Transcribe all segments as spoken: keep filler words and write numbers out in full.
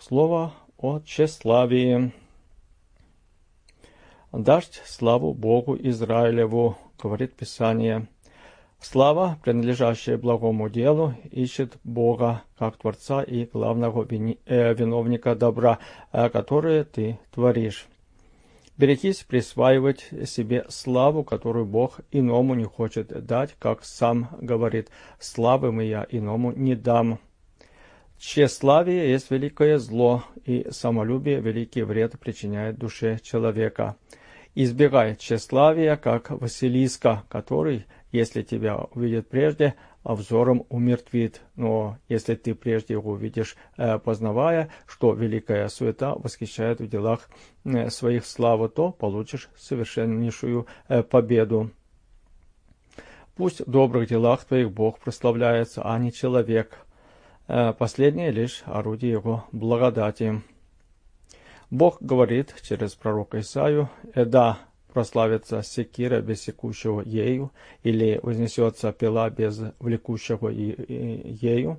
Слово о тщеславии. «Дашь славу Богу Израилеву», говорит Писание. Слава, принадлежащая благому делу, ищет Бога, как Творца и главного вини, э, виновника добра, э, которое ты творишь. Берегись присваивать себе славу, которую Бог иному не хочет дать, как сам говорит: «Славы мы я иному не дам». Тщеславие есть великое зло, и самолюбие великий вред причиняет душе человека. Избегай тщеславия, как Василиска, который, если тебя увидит прежде, взором умертвит. Но если ты прежде его увидишь, познавая, что великая суета восхищает в делах своих славу, то получишь совершеннейшую победу. Пусть в добрых делах твоих Бог прославляется, а не человек. Последнее лишь орудие его благодати. Бог говорит через пророка Исаию: «Эда прославится секира без секущего ею, или вознесется пила без влекущего ею,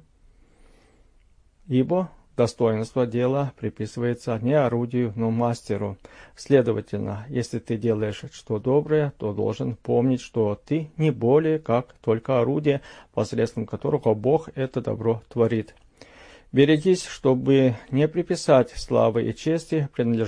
ибо достоинство дела приписывается не орудию, но мастеру». Следовательно, если ты делаешь что доброе, то должен помнить, что ты не более как только орудие, посредством которого Бог это добро творит. Берегись, чтобы не приписать славы и чести,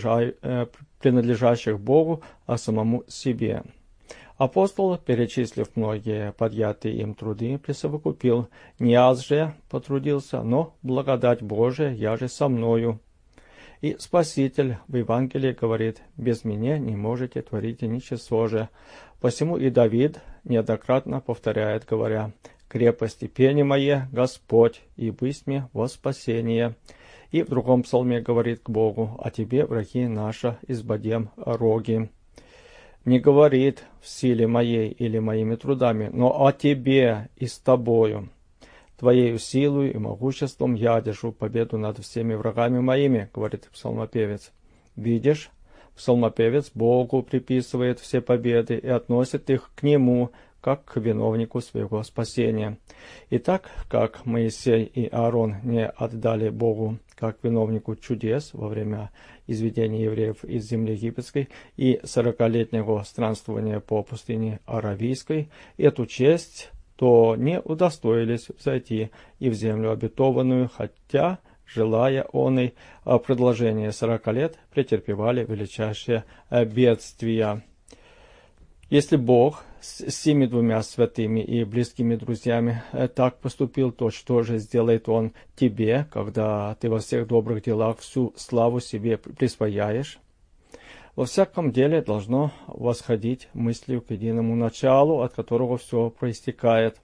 принадлежащих Богу, а самому себе. Апостол, перечислив многие подъятые им труды, присовокупил: «Не аз же потрудился, но благодать Божия, я же со мною». И Спаситель в Евангелии говорит: «Без меня не можете творить ничего же». Посему и Давид неоднократно повторяет, говоря: «Крепости пени мое, Господь, и бысть мне во спасение». И в другом псалме говорит к Богу: «А тебе, враги наши, избодем роги». Не говорит: «в силе моей или моими трудами», но «о тебе и с тобою». «Твоею силою и могуществом я одержу победу над всеми врагами моими», говорит псалмопевец. Видишь, псалмопевец Богу приписывает все победы и относит их к Нему, как к виновнику своего спасения. И так как Моисей и Аарон не отдали Богу как виновнику чудес во время изведения евреев из земли египетской и сорокалетнего странствования по пустыне Аравийской эту честь, то не удостоились взойти и в землю обетованную, хотя, желая оной продолжения сорока лет, претерпевали величайшие бедствия. Если Бог с сими двумя святыми и близкими друзьями так поступил, то что же сделает Он тебе, когда ты во всех добрых делах всю славу себе присвояешь? Во всяком деле должно восходить мыслью к единому началу, от которого все проистекает.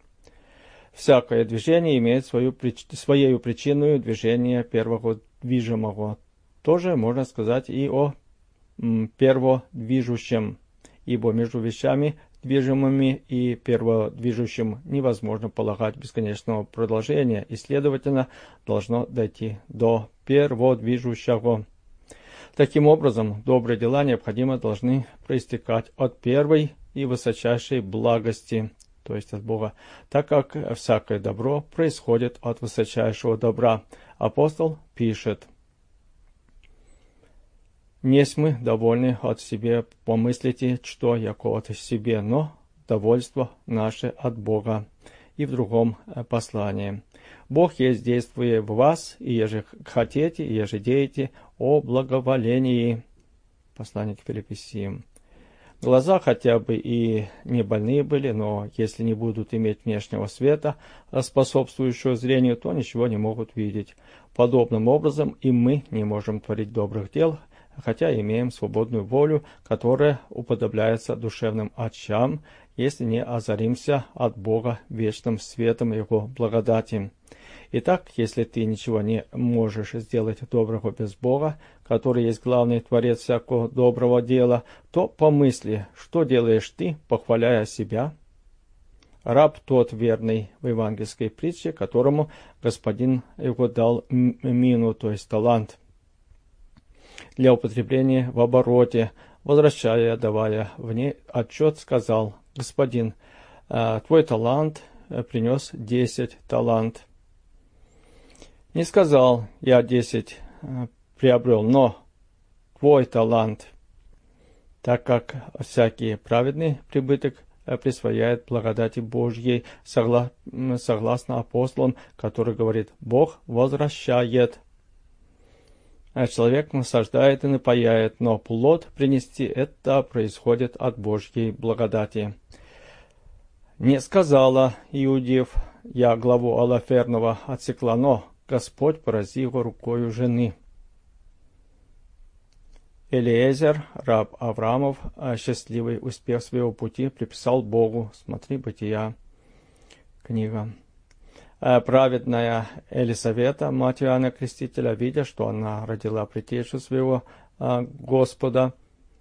Всякое движение имеет свою, своею причиною движение первого движимого. Тоже можно сказать и о м, перводвижущем, ибо между вещами движимыми и перводвижущим невозможно полагать бесконечного продолжения, и, следовательно, должно дойти до перводвижущего. Таким образом, добрые дела необходимо должны проистекать от первой и высочайшей благости, то есть от Бога, так как всякое добро происходит от высочайшего добра. Апостол пишет: «Несть мы довольны от себе, помыслите, что яко от себе, но довольство наше от Бога». И в другом послании: «Бог есть действуя в вас, и еже хотите, и еже деете о благоволении». Послание к Филиппийцам. Глаза хотя бы и не больные были, но если не будут иметь внешнего света, способствующего зрению, то ничего не могут видеть. Подобным образом и мы не можем творить добрых дел, хотя имеем свободную волю, которая уподобляется душевным очам, если не озаримся от Бога вечным светом Его благодати. Итак, если ты ничего не можешь сделать доброго без Бога, который есть главный творец всякого доброго дела, то помысли, что делаешь ты, похваляя себя? Раб тот верный в евангельской притче, которому господин его дал мину, то есть талант, для употребления в обороте, возвращая, давая в ней отчет, сказал: «Господин, твой талант принес десять талант». Не сказал: «Я десять приобрел, но твой талант, так как всякий праведный прибыток присвояет благодати Божьей, согла... согласно апостолам, который говорит: Бог возвращает. А человек насаждает и напаяет, но плод принести — это происходит от Божьей благодати. Не сказала Иудив: я главу Алаферного отсекла, но Господь поразил его рукою жены. Элиезер, раб Авраамов, счастливый успех своего пути приписал Богу. Смотри, Бытия, книга. Праведная Елисавета, мать Иоанна Крестителя, видя, что она родила предтечу своего Господа,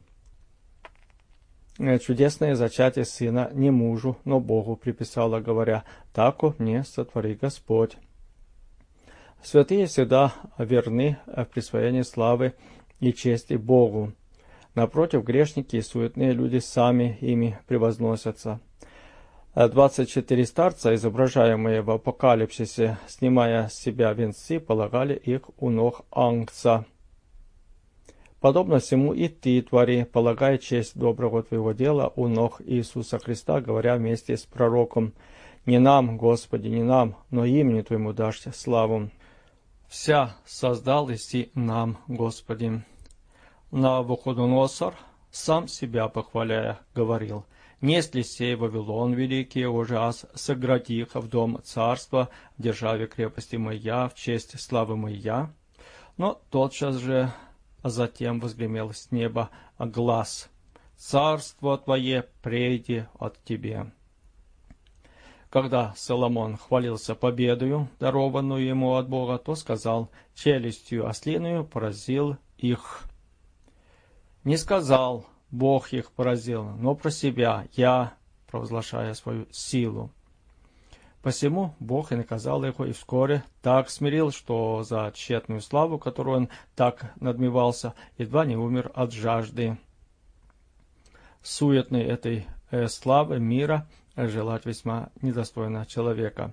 чудесное зачатие сына не мужу, но Богу приписала, говоря: «Тако мне сотвори Господь». Святые всегда верны в присвоении славы и чести Богу. Напротив, грешники и суетные люди сами ими превозносятся. Двадцать четыре старца, изображаемые в Апокалипсисе, снимая с себя венцы, полагали их у ног Ангца. Подобно всему и ты, твори, полагай честь доброго твоего дела у ног Иисуса Христа, говоря вместе с пророком: «Не нам, Господи, не нам, но имени Твоему дашь славу. Вся создал иси нам, Господи». Навуходоносор, сам себя похваляя, говорил: «Несли сей Вавилон великий ужас, соградих в дом царства, в державе крепости моя, в честь славы моя». Но тотчас же затем возгремел с неба глас: «Царство Твое прейди от Тебе». Когда Соломон хвалился победою, дарованную ему от Бога, то сказал: «Челюстью ослиную поразил их». Не сказал: Бог их поразил, но про себя: «Я», провозглашая свою силу. Посему Бог и наказал его, и вскоре так смирил, что за тщетную славу, которую он так надмевался, едва не умер от жажды. Суетной этой э, славы мира желать весьма недостойно человека.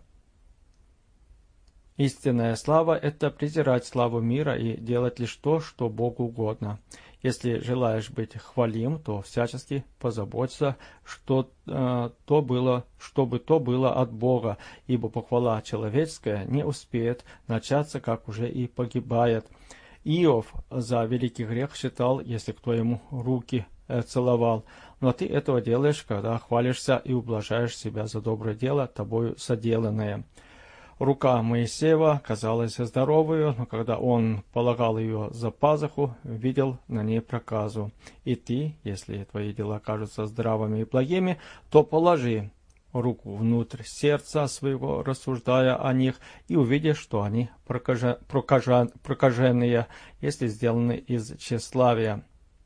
Истинная слава — это презирать славу мира и делать лишь то, что Богу угодно. Если желаешь быть хвалим, то всячески позаботься, что, э, то было, чтобы то было от Бога, ибо похвала человеческая не успеет начаться, как уже и погибает. Иов за великий грех считал, если кто ему руки э, целовал, но ты этого делаешь, когда хвалишься и ублажаешь себя за доброе дело, тобою соделанное. Рука Моисеева казалась здоровою, но когда он полагал ее за пазуху, видел на ней проказу. И ты, если твои дела кажутся здравыми и благими, то положи руку внутрь сердца своего, рассуждая о них, и увидишь, что они прокажа, прокажа, прокаженные, если сделаны из тщеславия.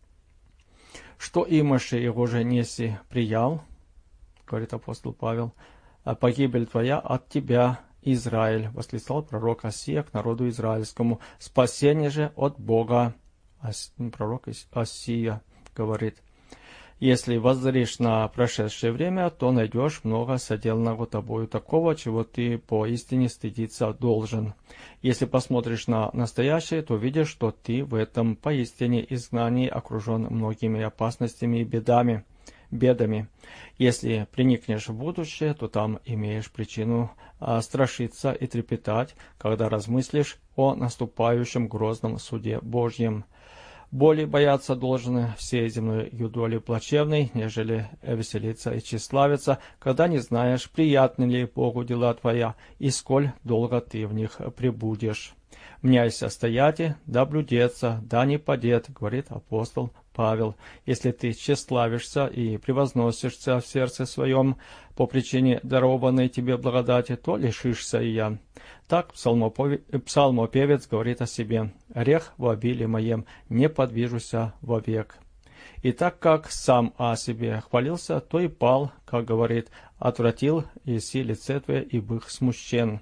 Что имаши его же неси приял, говорит апостол Павел, а погибель твоя от тебя, Израиль, восклицал пророк Осия к народу израильскому. Спасение же от Бога. Пророк Осия говорит: если воззришь на прошедшее время, то найдешь много соделанного тобою такого, чего ты поистине стыдиться должен. Если посмотришь на настоящее, то видишь, что ты в этом поистине изгнании окружен многими опасностями и бедами. бедами. Если приникнешь в будущее, то там имеешь причину а, страшиться и трепетать, когда размыслишь о наступающем грозном суде Божьем. Более бояться должны всей земной юдоли плачевной, нежели веселиться и тщеславиться, когда не знаешь, приятны ли Богу дела твоя, и сколь долго ты в них пребудешь. «Мняйся стояти, да блюдеться, да не падет», — говорит апостол Павел. «Если ты тщеславишься и превозносишься в сердце своем по причине дарованной тебе благодати, то лишишься и я». Так псалмопевец говорит о себе: «Грех в обилии моем, не подвижуся вовек». И так как сам о себе хвалился, то и пал, как говорит: «Отвратил еси лице твое, и бых смущен».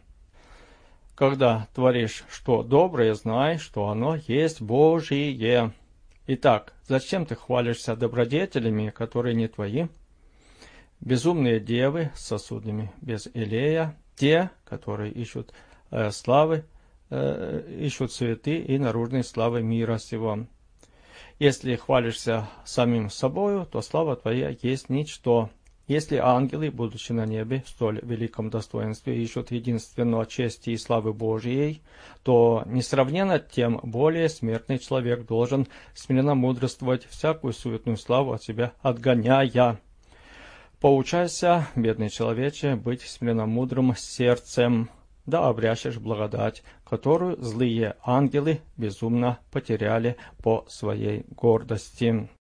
Когда творишь что доброе, знай, что оно есть Божие. Итак, зачем ты хвалишься добродетелями, которые не твои? Безумные девы с сосудами без елея, те, которые ищут э, славы, э, ищут цветы и наружной славы мира сего. Если хвалишься самим собою, то слава твоя есть ничто. Если ангелы, будучи на небе, в столь великом достоинстве ищут единственно чести и славы Божией, то несравненно тем более смертный человек должен смиренно мудрствовать, всякую суетную славу от себя отгоняя. Поучайся, бедный человече, быть смиренно мудрым сердцем, да обрящешь благодать, которую злые ангелы безумно потеряли по своей гордости.